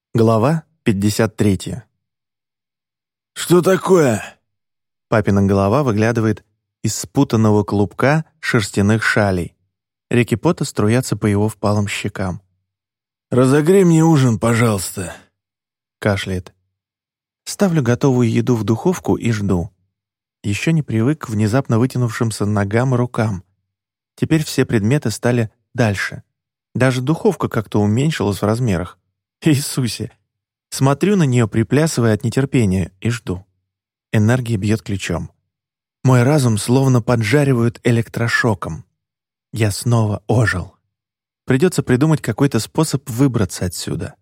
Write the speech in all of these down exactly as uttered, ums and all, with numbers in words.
Глава пятьдесят третья. «Что такое?» Папина голова выглядывает из спутанного клубка шерстяных шалей. Реки пота струятся по его впалым щекам. «Разогрей мне ужин, пожалуйста», — кашляет. Ставлю готовую еду в духовку и жду. Еще не привык к внезапно вытянувшимся ногам и рукам. Теперь все предметы стали дальше. Даже духовка как-то уменьшилась в размерах. Иисусе! Смотрю на нее, приплясывая от нетерпения, и жду. Энергия бьет ключом. Мой разум словно поджаривают электрошоком. Я снова ожил. Придется придумать какой-то способ выбраться отсюда.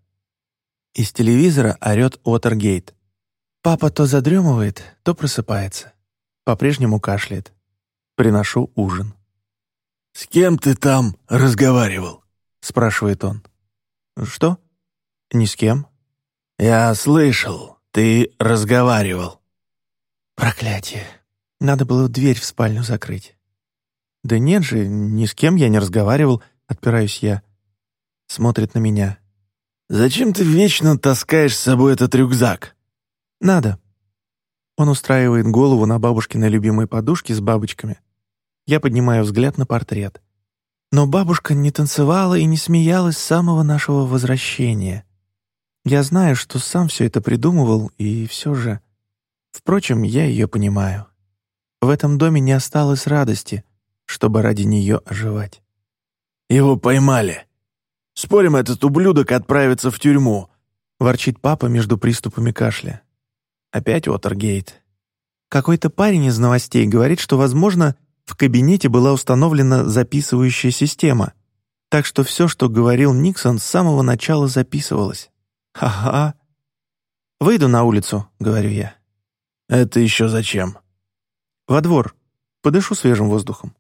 Из телевизора орет Уотергейт. Папа то задремывает, то просыпается. По-прежнему кашляет. Приношу ужин. «С кем ты там разговаривал?» — спрашивает он. «Что? Ни с кем». «Я слышал, ты разговаривал». Проклятие. Надо было дверь в спальню закрыть. «Да нет же, ни с кем я не разговаривал», — отпираюсь я. Смотрит на меня. «Зачем ты вечно таскаешь с собой этот рюкзак?» «Надо». Он устраивает голову на бабушкиной любимой подушке с бабочками. Я поднимаю взгляд на портрет. Но бабушка не танцевала и не смеялась с самого нашего возвращения. Я знаю, что сам все это придумывал, и все же... Впрочем, я ее понимаю. В этом доме не осталось радости, чтобы ради нее оживать. «Его поймали. Спорим, этот ублюдок отправится в тюрьму», — ворчит папа между приступами кашля. Опять Уотергейт. Какой-то парень из новостей говорит, что, возможно, в кабинете была установлена записывающая система, так что все, что говорил Никсон, с самого начала записывалось. Ха-ха. «Выйду на улицу», — говорю я. «Это еще зачем?» «Во двор. Подышу свежим воздухом».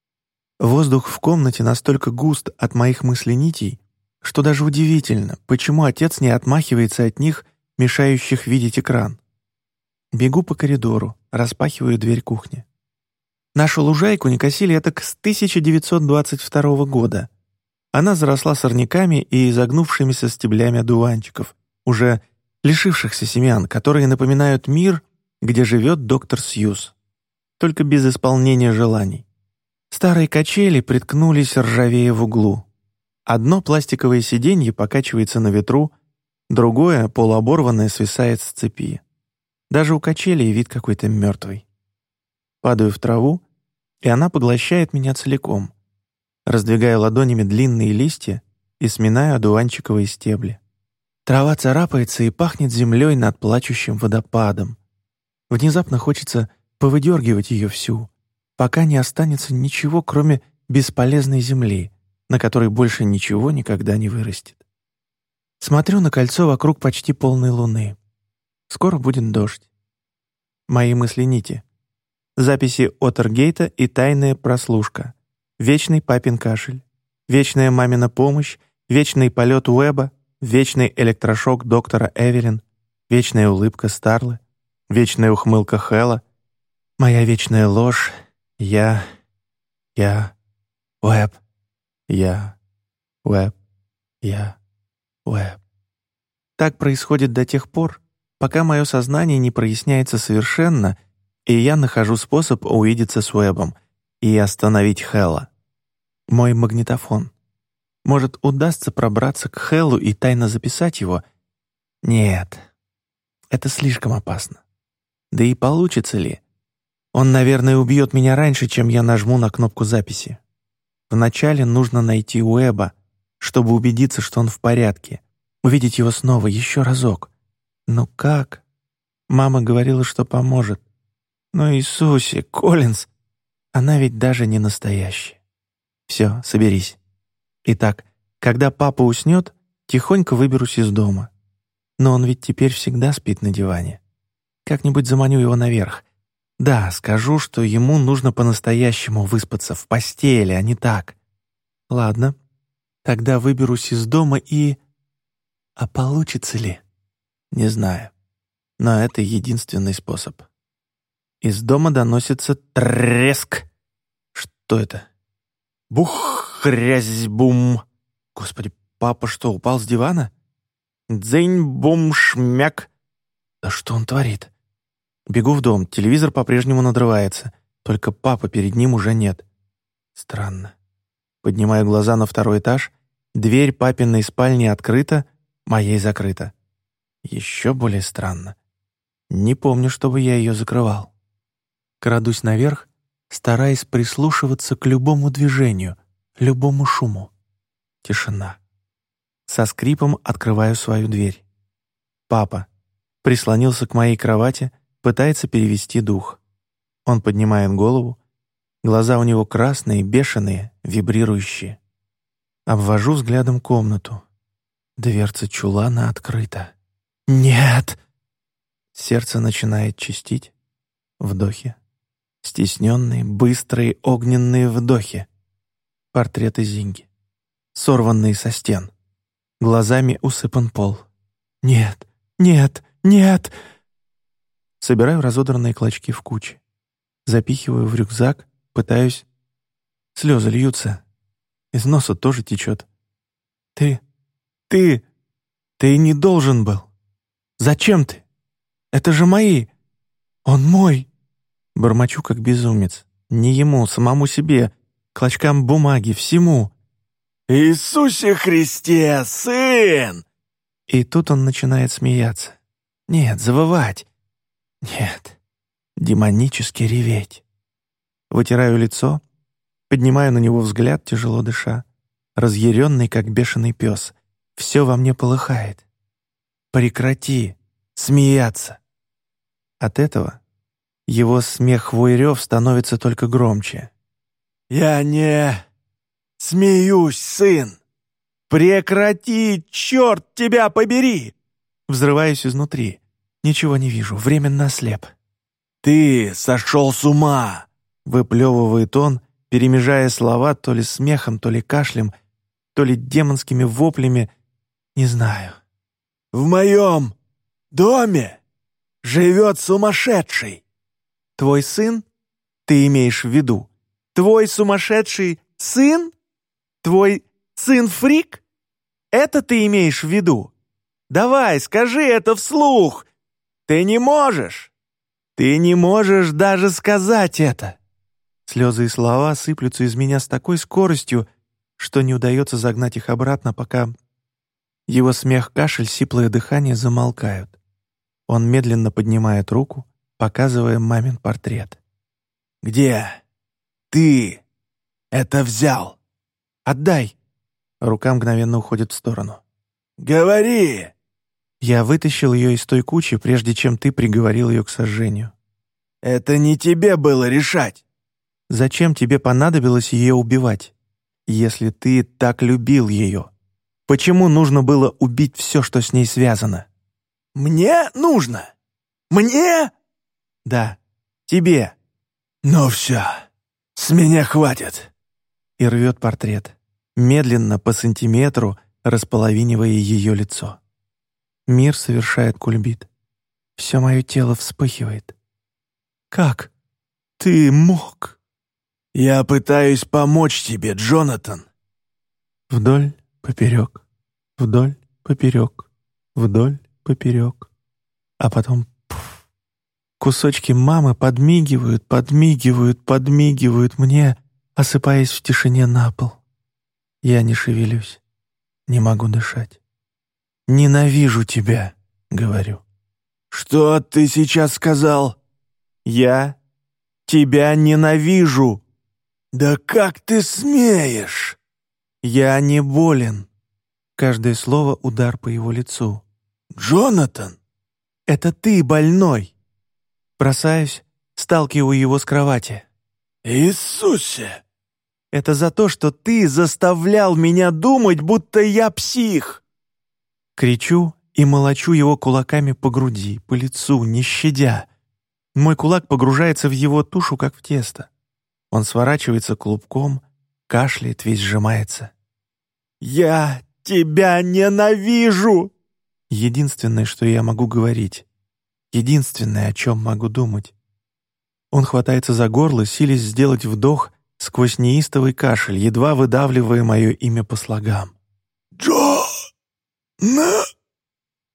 Воздух в комнате настолько густ от моих мысленитий, что даже удивительно, почему отец не отмахивается от них, мешающих видеть экран. Бегу по коридору, распахиваю дверь кухни. Нашу лужайку не косили этак с тысяча девятьсот двадцать второго года. Она заросла сорняками и изогнувшимися стеблями одуванчиков, уже лишившихся семян, которые напоминают мир, где живет доктор Сьюз, только без исполнения желаний. Старые качели приткнулись ржавее в углу. Одно пластиковое сиденье покачивается на ветру, другое, полуоборванное, свисает с цепи. Даже у качелей вид какой-то мертвый. Падаю в траву, и она поглощает меня целиком. Раздвигаю ладонями длинные листья и сминаю одуванчиковые стебли. Трава царапается и пахнет землей над плачущим водопадом. Внезапно хочется повыдергивать ее всю, пока не останется ничего, кроме бесполезной земли, на которой больше ничего никогда не вырастет. Смотрю на кольцо вокруг почти полной луны. Скоро будет дождь. Мои мысли нити. Записи Уотергейта и тайная прослушка. Вечный папин кашель. Вечная мамина помощь. Вечный полет Уэба. Вечный электрошок доктора Эверин. Вечная улыбка Старлы. Вечная ухмылка Хэлла. Моя вечная ложь. Я... Я... Уэб. Я... Уэб. Я... Уэб. Так происходит до тех пор, пока мое сознание не проясняется совершенно, и я нахожу способ увидеться с Уэбом и остановить Хэлла. Мой магнитофон. Может, удастся пробраться к Хэллу и тайно записать его? Нет, это слишком опасно. Да и получится ли? Он, наверное, убьет меня раньше, чем я нажму на кнопку записи. Вначале нужно найти Уэба, чтобы убедиться, что он в порядке, увидеть его снова еще разок. Но как? Мама говорила, что поможет. Но, Иисусе, Коллинз, она ведь даже не настоящая. Все, соберись. Итак, когда папа уснет, тихонько выберусь из дома. Но он ведь теперь всегда спит на диване. Как-нибудь заманю его наверх. Да, скажу, что ему нужно по-настоящему выспаться в постели, а не так. Ладно, тогда выберусь из дома и... А получится ли? Не знаю. Но это единственный способ. Из дома доносится треск. Что это? Бух, хрязь, бум. Господи, папа что, упал с дивана? Дзынь-бум-шмяк. Да что он творит? Бегу в дом, телевизор по-прежнему надрывается, только папы перед ним уже нет. Странно. Поднимаю глаза на второй этаж, дверь папиной спальни открыта, моей закрыта. Еще более странно. Не помню, чтобы я ее закрывал. Крадусь наверх, стараясь прислушиваться к любому движению, любому шуму. Тишина. Со скрипом открываю свою дверь. Папа прислонился к моей кровати, пытается перевести дух. Он поднимает голову, глаза у него красные, бешеные, вибрирующие. Обвожу взглядом комнату. Дверца чулана открыта. «Нет!» Сердце начинает чистить. Вдохи. Стесненные, быстрые, огненные вдохи. Портреты Зинги. Сорванные со стен. Глазами усыпан пол. «Нет! Нет! Нет!» Собираю разодранные клочки в куче. Запихиваю в рюкзак, пытаюсь... Слезы льются. Из носа тоже течет. «Ты... ты... ты не должен был. Зачем ты? Это же мои. Он мой!» Бормочу, как безумец. Не ему, самому себе, клочкам бумаги, всему. «Иисусе Христе, сын!» И тут он начинает смеяться. Нет, завывать. Нет, демонически реветь. Вытираю лицо, поднимаю на него взгляд, тяжело дыша. Разъяренный, как бешеный пес. Все во мне полыхает. Прекрати смеяться. От этого его смех вой рев становится только громче. «Я не смеюсь, сын! Прекрати, черт тебя побери!» Взрываюсь изнутри. Ничего не вижу, временно ослеп. «Ты сошел с ума!» — выплевывает он, перемежая слова то ли смехом, то ли кашлем, то ли демонскими воплями, не знаю. «В моем доме живет сумасшедший!» «Твой сын? Ты имеешь в виду? Твой сумасшедший сын? Твой сын-фрик? Это ты имеешь в виду? Давай, скажи это вслух! Ты не можешь! Ты не можешь даже сказать это!» Слезы и слова сыплются из меня с такой скоростью, что не удается загнать их обратно, пока его смех, кашель, сиплое дыхание замолкают. Он медленно поднимает руку, показывая мамин портрет. «Где ты это взял? Отдай!» Рука мгновенно уходит в сторону. «Говори!» Я вытащил ее из той кучи, прежде чем ты приговорил ее к сожжению. «Это не тебе было решать!» Зачем тебе понадобилось ее убивать, если ты так любил ее? Почему нужно было убить все, что с ней связано? «Мне нужно? Мне?» «Да, тебе». «Ну все, с меня хватит!» И рвет портрет, медленно, по сантиметру, располовинивая ее лицо. Мир совершает кульбит. Все мое тело вспыхивает. «Как ты мог?» «Я пытаюсь помочь тебе, Джонатан!» Вдоль, поперек, вдоль, поперек, вдоль, поперек. А потом пф, кусочки мамы подмигивают, подмигивают, подмигивают мне, осыпаясь в тишине на пол. Я не шевелюсь, не могу дышать. «Ненавижу тебя», — говорю. «Что ты сейчас сказал?» «Я тебя ненавижу». «Да как ты смеешь?» «Я не болен». Каждое слово — удар по его лицу. «Джонатан!» «Это ты больной!» Бросаюсь, сталкиваю его с кровати. «Иисусе!» «Это за то, что ты заставлял меня думать, будто я псих!» Кричу и молочу его кулаками по груди, по лицу, не щадя. Мой кулак погружается в его тушу, как в тесто. Он сворачивается клубком, кашляет, весь сжимается. «Я тебя ненавижу!» Единственное, что я могу говорить. Единственное, о чем могу думать. Он хватается за горло, силясь сделать вдох сквозь неистовый кашель, едва выдавливая мое имя по слогам. «Джо... на...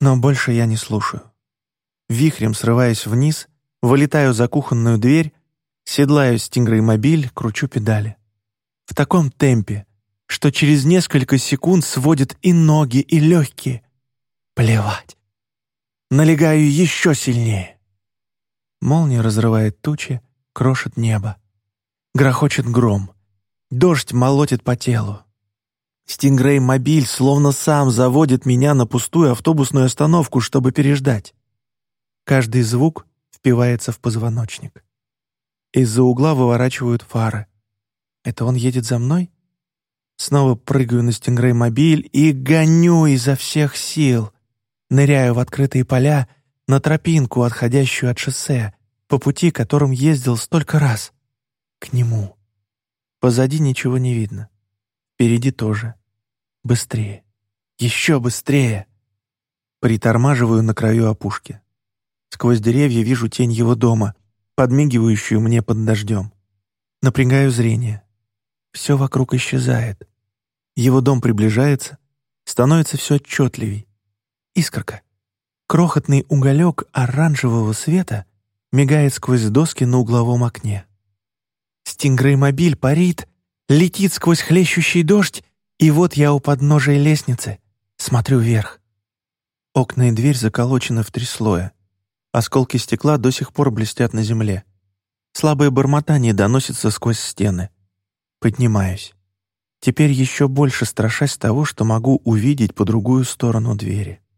Но больше я не слушаю. Вихрем срываясь вниз, вылетаю за кухонную дверь, седлаю стингрей-мобиль, кручу педали. В таком темпе, что через несколько секунд сводит и ноги, и легкие. Плевать. Налегаю еще сильнее. Молния разрывает тучи, крошит небо. Грохочет гром. Дождь молотит по телу. Стингрей-мобиль словно сам заводит меня на пустую автобусную остановку, чтобы переждать. Каждый звук впивается в позвоночник. Из-за угла выворачивают фары. Это он едет за мной? Снова прыгаю на стингрей-мобиль и гоню изо всех сил. Ныряю в открытые поля, на тропинку, отходящую от шоссе, по пути, которым ездил столько раз. К нему. Позади ничего не видно. Впереди тоже. Быстрее. Еще быстрее. Притормаживаю на краю опушки. Сквозь деревья вижу тень его дома, подмигивающую мне под дождем. Напрягаю зрение. Все вокруг исчезает. Его дом приближается, становится все отчетливей. Искорка. Крохотный уголек оранжевого света мигает сквозь доски на угловом окне. Стингрей-мобиль парит, летит сквозь хлещущий дождь, и вот я у подножия лестницы, смотрю вверх. Окна и дверь заколочены в три слоя. Осколки стекла до сих пор блестят на земле. Слабое бормотание доносится сквозь стены. Поднимаюсь. Теперь еще больше страшась того, что могу увидеть по другую сторону двери.